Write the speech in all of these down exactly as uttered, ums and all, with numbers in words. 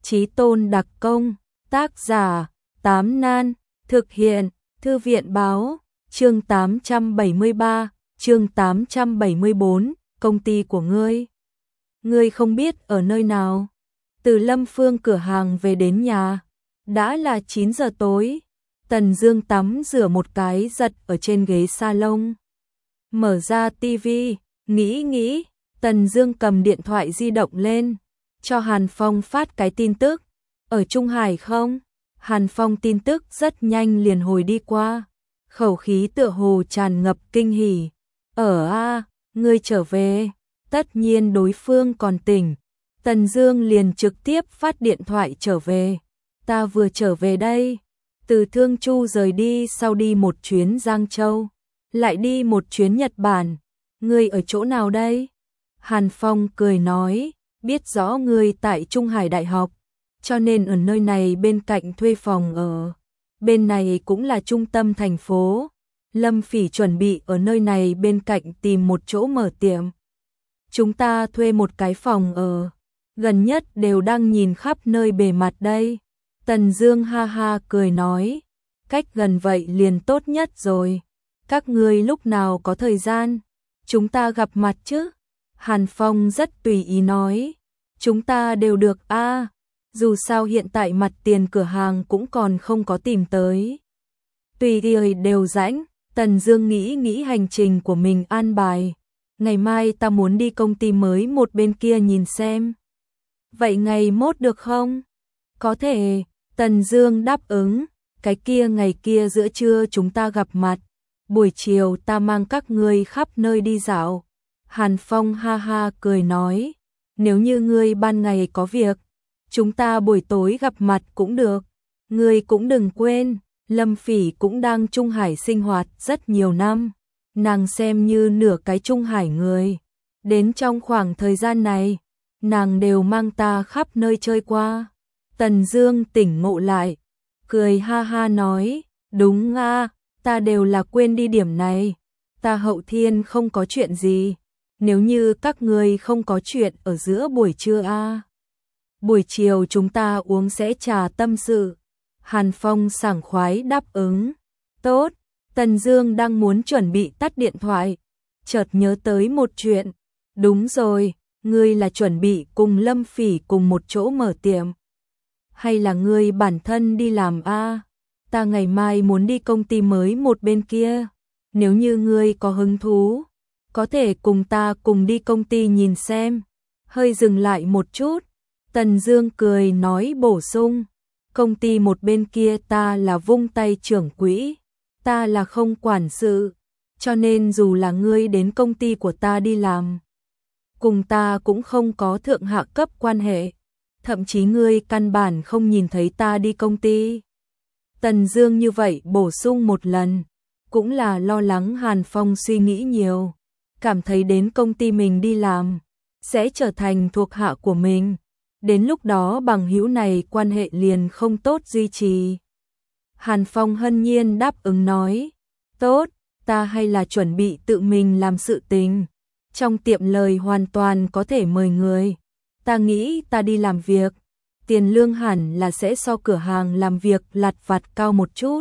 Chí tôn đặc công, tác giả, Tám Nan, thực hiện, Thư viện báo, chương tám trăm bảy mươi ba, chương tám trăm bảy mươi bốn, công ty của ngươi. Ngươi không biết ở nơi nào. Từ Lâm Phương cửa hàng về đến nhà, đã là chín giờ tối. Tần Dương tắm rửa một cái giật ở trên ghế salon. Mở ra tivi, nghĩ nghĩ, Tần Dương cầm điện thoại di động lên, cho Hàn Phong phát cái tin tức. Ở Trung Hải không? Hàn Phong tin tức rất nhanh liền hồi đi qua, khẩu khí tựa hồ tràn ngập kinh hỉ. Ở a, ngươi trở về. Tất nhiên đối phương còn tỉnh. Tần Dương liền trực tiếp phát điện thoại trở về. Ta vừa trở về đây. Từ Thương Chu rời đi sau đi một chuyến Giang Châu, lại đi một chuyến Nhật Bản. Ngươi ở chỗ nào đây? Hàn Phong cười nói, biết rõ ngươi tại Trung Hải Đại học, cho nên ở nơi này bên cạnh thuê phòng ở. Bên này cũng là trung tâm thành phố. Lâm Phỉ chuẩn bị ở nơi này bên cạnh tìm một chỗ mở tiệm. Chúng ta thuê một cái phòng ở, gần nhất đều đang nhìn khắp nơi bề mặt đây. Tần Dương ha ha cười nói, cách gần vậy liền tốt nhất rồi. Các ngươi lúc nào có thời gian, chúng ta gặp mặt chứ? Hàn Phong rất tùy ý nói, chúng ta đều được a, à, dù sao hiện tại mặt tiền cửa hàng cũng còn không có tìm tới. Tùy người đều rãnh. Tần Dương nghĩ nghĩ hành trình của mình an bài. Ngày mai ta muốn đi công ty mới một bên kia nhìn xem. Vậy ngày mốt được không? Có thể. Tần Dương đáp ứng. Cái kia ngày kia giữa trưa chúng ta gặp mặt. Buổi chiều ta mang các ngươi khắp nơi đi dạo. Hàn Phong ha ha cười nói, nếu như ngươi ban ngày có việc, chúng ta buổi tối gặp mặt cũng được. Ngươi cũng đừng quên, Lâm Phỉ cũng đang Trung Hải sinh hoạt rất nhiều năm, nàng xem như nửa cái Trung Hải người. Đến trong khoảng thời gian này, nàng đều mang ta khắp nơi chơi qua. Tần Dương tỉnh ngộ lại, cười ha ha nói, đúng a, ta đều là quên đi điểm này. Ta Hậu Thiên không có chuyện gì, nếu như các ngươi không có chuyện ở giữa buổi trưa a, buổi chiều chúng ta uống sẽ trà tâm sự. Hàn Phong sảng khoái đáp ứng. Tốt. Tần Dương đang muốn chuẩn bị tắt điện thoại, chợt nhớ tới một chuyện. Đúng rồi, ngươi là chuẩn bị cùng Lâm Phỉ cùng một chỗ mở tiệm, hay là ngươi bản thân đi làm a? À? Ta ngày mai muốn đi công ty mới một bên kia, nếu như ngươi có hứng thú, có thể cùng ta cùng đi công ty nhìn xem. Hơi dừng lại một chút, Tần Dương cười nói bổ sung, công ty một bên kia ta là vung tay trưởng quỹ, ta là không quản sự, cho nên dù là ngươi đến công ty của ta đi làm, cùng ta cũng không có thượng hạ cấp quan hệ, thậm chí ngươi căn bản không nhìn thấy ta đi công ty. Tần Dương như vậy bổ sung một lần, cũng là lo lắng Hàn Phong suy nghĩ nhiều, cảm thấy đến công ty mình đi làm sẽ trở thành thuộc hạ của mình. Đến lúc đó bằng hữu này quan hệ liền không tốt duy trì. Hàn Phong hân nhiên đáp ứng nói, tốt, ta hay là chuẩn bị tự mình làm sự tình. Trong tiệm lời hoàn toàn có thể mời người. Ta nghĩ ta đi làm việc, tiền lương hẳn là sẽ so cửa hàng làm việc lặt vặt cao một chút.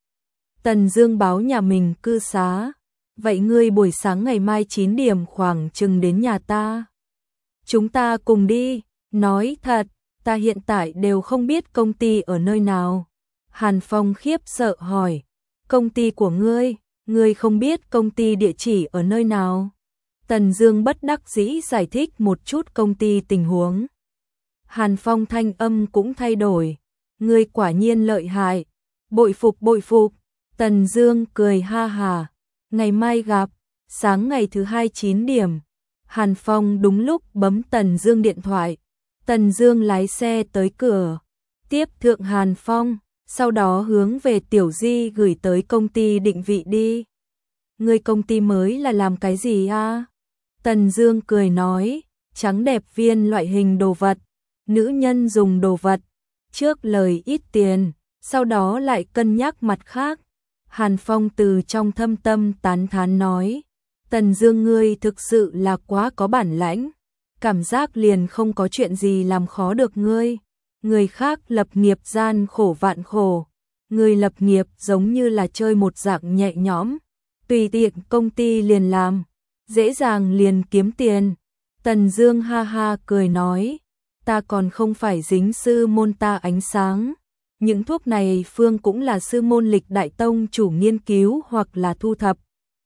Tần Dương báo nhà mình cư xá. Vậy ngươi buổi sáng ngày mai chín điểm khoảng chừng đến nhà ta. Chúng ta cùng đi. Nói thật, ta hiện tại đều không biết công ty ở nơi nào. Hàn Phong khiếp sợ hỏi, công ty của ngươi, ngươi không biết công ty địa chỉ ở nơi nào? Tần Dương bất đắc dĩ giải thích một chút công ty tình huống. Hàn Phong thanh âm cũng thay đổi, ngươi quả nhiên lợi hại, bội phục bội phục. Tần Dương cười ha hà, ngày mai gặp. Sáng ngày thứ hai chín điểm, Hàn Phong đúng lúc bấm Tần Dương điện thoại. Tần Dương lái xe tới cửa, tiếp thượng Hàn Phong, sau đó hướng về Tiểu Di gửi tới công ty định vị đi. Ngươi công ty mới là làm cái gì a? À? Tần Dương cười nói, trắng đẹp viên loại hình đồ vật, nữ nhân dùng đồ vật, trước lời ít tiền, sau đó lại cân nhắc mặt khác. Hàn Phong từ trong thâm tâm tán thán nói, Tần Dương ngươi thực sự là quá có bản lãnh. Cảm giác liền không có chuyện gì làm khó được ngươi. người khác lập nghiệp gian khổ vạn khổ, người lập nghiệp giống như là chơi một dạng nhẹ nhõm, tùy tiện công ty liền làm, dễ dàng liền kiếm tiền. Tần Dương ha ha cười nói, ta còn không phải dính sư môn ta ánh sáng. Những thuốc này phương cũng là sư môn Lịch Đại Tông chủ nghiên cứu hoặc là thu thập.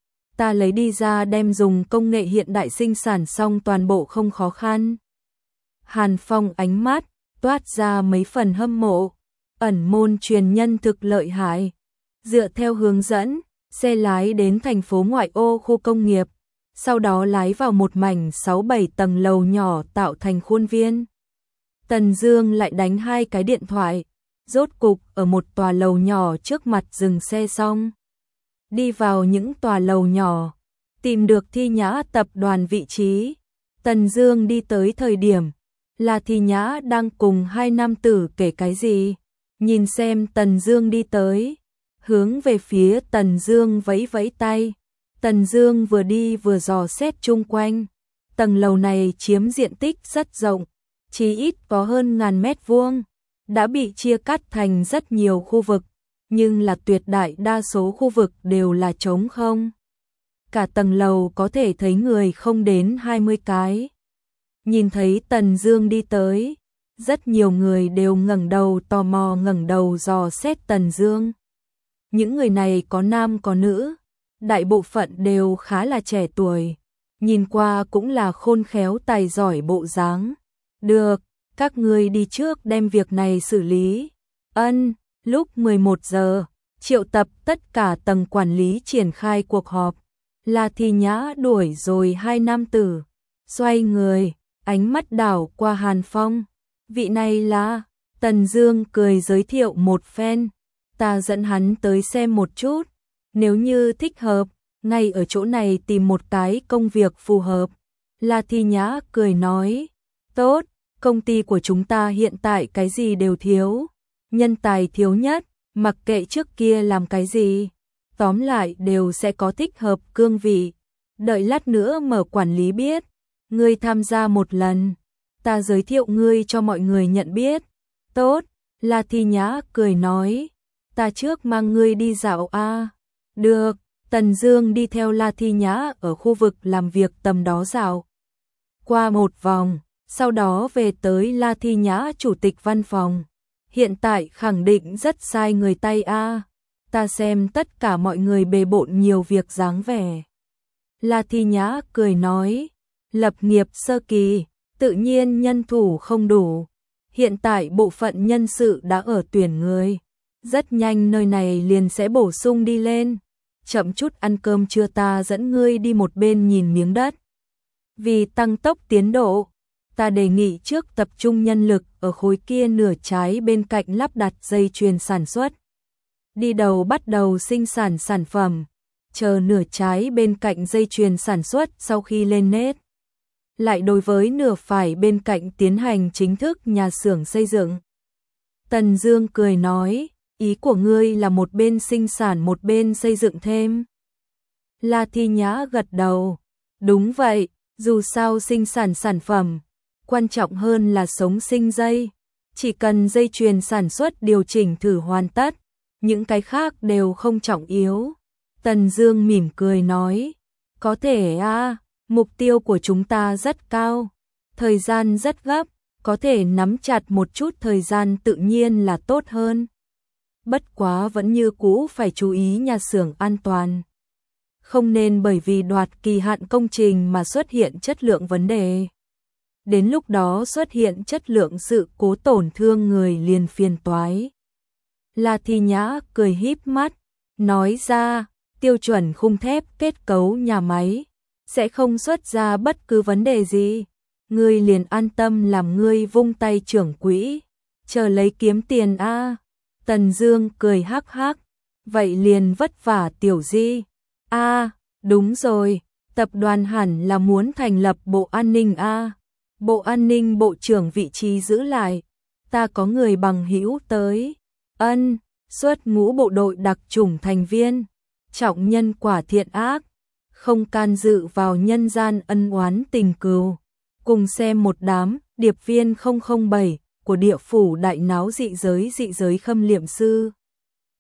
Ta lấy đi ra đem dùng công nghệ hiện đại sinh sản xong toàn bộ không khó khăn. Hàn Phong ánh mắt toát ra mấy phần hâm mộ, ẩn môn truyền nhân thực lợi hại. Dựa theo hướng dẫn, xe lái đến thành phố ngoại ô khu công nghiệp, sau đó lái vào một mảnh sáu bảy tầng lầu nhỏ tạo thành khuôn viên. Tần Dương lại đánh hai cái điện thoại, rốt cục ở một tòa lầu nhỏ trước mặt dừng xe xong. Đi vào những tòa lầu nhỏ, tìm được Thi Nhã tập đoàn vị trí. Tần Dương đi tới thời điểm, là Thi Nhã đang cùng hai nam tử kể cái gì. Nhìn xem Tần Dương đi tới, hướng về phía Tần Dương vẫy vẫy tay. Tần Dương vừa đi vừa dò xét chung quanh. Tầng lầu này chiếm diện tích rất rộng, chí ít có hơn ngàn mét vuông, đã bị chia cắt thành rất nhiều khu vực, nhưng là tuyệt đại đa số khu vực đều là trống không. Cả tầng lầu có thể thấy người không đến hai mươi cái. Nhìn thấy Tần Dương đi tới, rất nhiều người đều ngẩng đầu tò mò ngẩng đầu dò xét Tần Dương. Những người này có nam có nữ, đại bộ phận đều khá là trẻ tuổi, nhìn qua cũng là khôn khéo tài giỏi bộ dáng. Được, các ngươi đi trước đem việc này xử lý. Ân, lúc mười một giờ, triệu tập tất cả tầng quản lý triển khai cuộc họp. La Thi Nhã đuổi rồi hai nam tử, xoay người, ánh mắt đảo qua Hàn Phong. Vị này là, Tần Dương cười giới thiệu một phen, ta dẫn hắn tới xem một chút, nếu như thích hợp, ngay ở chỗ này tìm một cái công việc phù hợp. La Thi Nhã cười nói, tốt, công ty của chúng ta hiện tại cái gì đều thiếu, nhân tài thiếu nhất, mặc kệ trước kia làm cái gì, tóm lại đều sẽ có thích hợp cương vị. Đợi lát nữa mở quản lý biết, ngươi tham gia một lần, ta giới thiệu ngươi cho mọi người nhận biết. Tốt, La Thi Nhã cười nói, ta trước mang ngươi đi dạo a. Được, Tần Dương đi theo La Thi Nhã ở khu vực làm việc tầm đó dạo qua một vòng, sau đó về tới La Thi Nhã chủ tịch văn phòng. Hiện tại khẳng định rất sai người tay a. Ta xem tất cả mọi người bề bộn nhiều việc dáng vẻ. La Thi Nhã cười nói, lập nghiệp sơ kỳ, tự nhiên nhân thủ không đủ. Hiện tại bộ phận nhân sự đã ở tuyển người, rất nhanh nơi này liền sẽ bổ sung đi lên. Chậm chút ăn cơm trưa ta dẫn ngươi đi một bên nhìn miếng đất. Vì tăng tốc tiến độ, ta đề nghị trước tập trung nhân lực ở khối kia nửa trái bên cạnh lắp đặt dây chuyền sản xuất. Đi đầu bắt đầu sinh sản sản phẩm, chờ nửa trái bên cạnh dây chuyền sản xuất sau khi lên nét. Lại đối với nửa phải bên cạnh tiến hành chính thức nhà xưởng xây dựng. Tần Dương cười nói, ý của ngươi là một bên sinh sản một bên xây dựng thêm. La Thi Nhã gật đầu, đúng vậy, dù sao sinh sản sản phẩm, quan trọng hơn là sống sinh dây. Chỉ cần dây chuyền sản xuất điều chỉnh thử hoàn tất, những cái khác đều không trọng yếu. Tần Dương mỉm cười nói, có thể a, mục tiêu của chúng ta rất cao, thời gian rất gấp, có thể nắm chặt một chút thời gian tự nhiên là tốt hơn. Bất quá vẫn như cũ phải chú ý nhà xưởng an toàn. Không nên bởi vì đoạt kỳ hạn công trình mà xuất hiện chất lượng vấn đề. Đến lúc đó xuất hiện chất lượng sự cố tổn thương người liền phiền toái. La Thi Nhã cười híp mắt, nói ra, tiêu chuẩn khung thép kết cấu nhà máy, sẽ không xuất ra bất cứ vấn đề gì. Ngươi liền an tâm làm ngươi vung tay trưởng quỹ, chờ lấy kiếm tiền a. Tần Dương cười hắc hắc, vậy liền vất vả Tiểu Di. A, đúng rồi, tập đoàn hẳn là muốn thành lập bộ an ninh a. Bộ an ninh bộ trưởng vị trí giữ lại, ta có người bằng hữu tới. Ân, xuất ngũ bộ đội đặc chủng thành viên, trọng nhân quả thiện ác, không can dự vào nhân gian ân oán tình cừu. Cùng xem một đám điệp viên không không bảy của địa phủ đại náo dị giới dị giới khâm liệm sư.